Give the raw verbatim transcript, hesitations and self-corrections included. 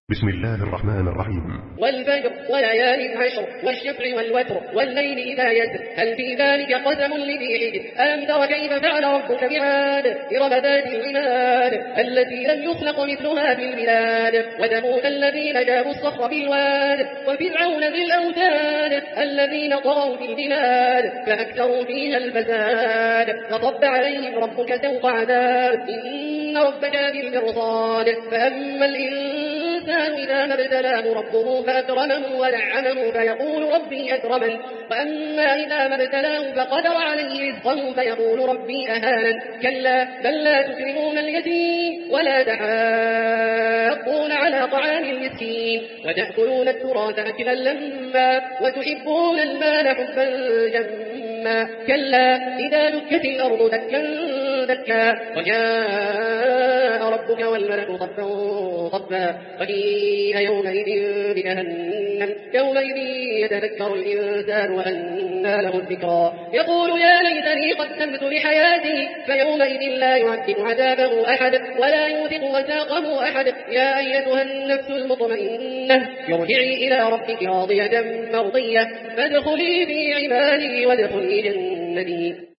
بسم الله الرحمن الرحيم. والفجر وليال عشر والشفع والوتر والليل إذا يسر هل في ذلك قسم لذي حجر ألم تر كيف فعل ربك بعاد إرم ذات العماد التي لم يخلق مثلها في البلاد وثمود الذين جابوا الصخر بالواد وفرعون ذي الأوتاد الذين طغوا في البلاد فأكثروا فيها الفساد فصب عليهم ربك سوط عذاب إن ربك بالمرصاد فأما الإنسان إذا ما ابتلاه ربه فأكرمه ونعمه فيقول ربي أكرمن وأما إذا ما ابتلاه فقدر عليه رزقه فيقول ربي أهانن كلا بل لا تكرمون اليتيم ولا تحاضون على طعام المسكين وتأكلون التراث أكلا لما وتحبون المال حبا جما كلا إذا دكت الأرض دكا دكا وجاء ربك والملك صفا صفا وجيء يومئذ بجهنم يومئذ يتذكر الإنسان وأنى له الذكرى يقول يا ليتني قدمت لحياتي فيومئذ لا يعذب عذابه أحد ولا يوثق وثاقه أحد يا أيتها النفس المطمئنة ارجعي إلى ربك راضية مرضية فادخلي في عبادي وادخلي جنتي.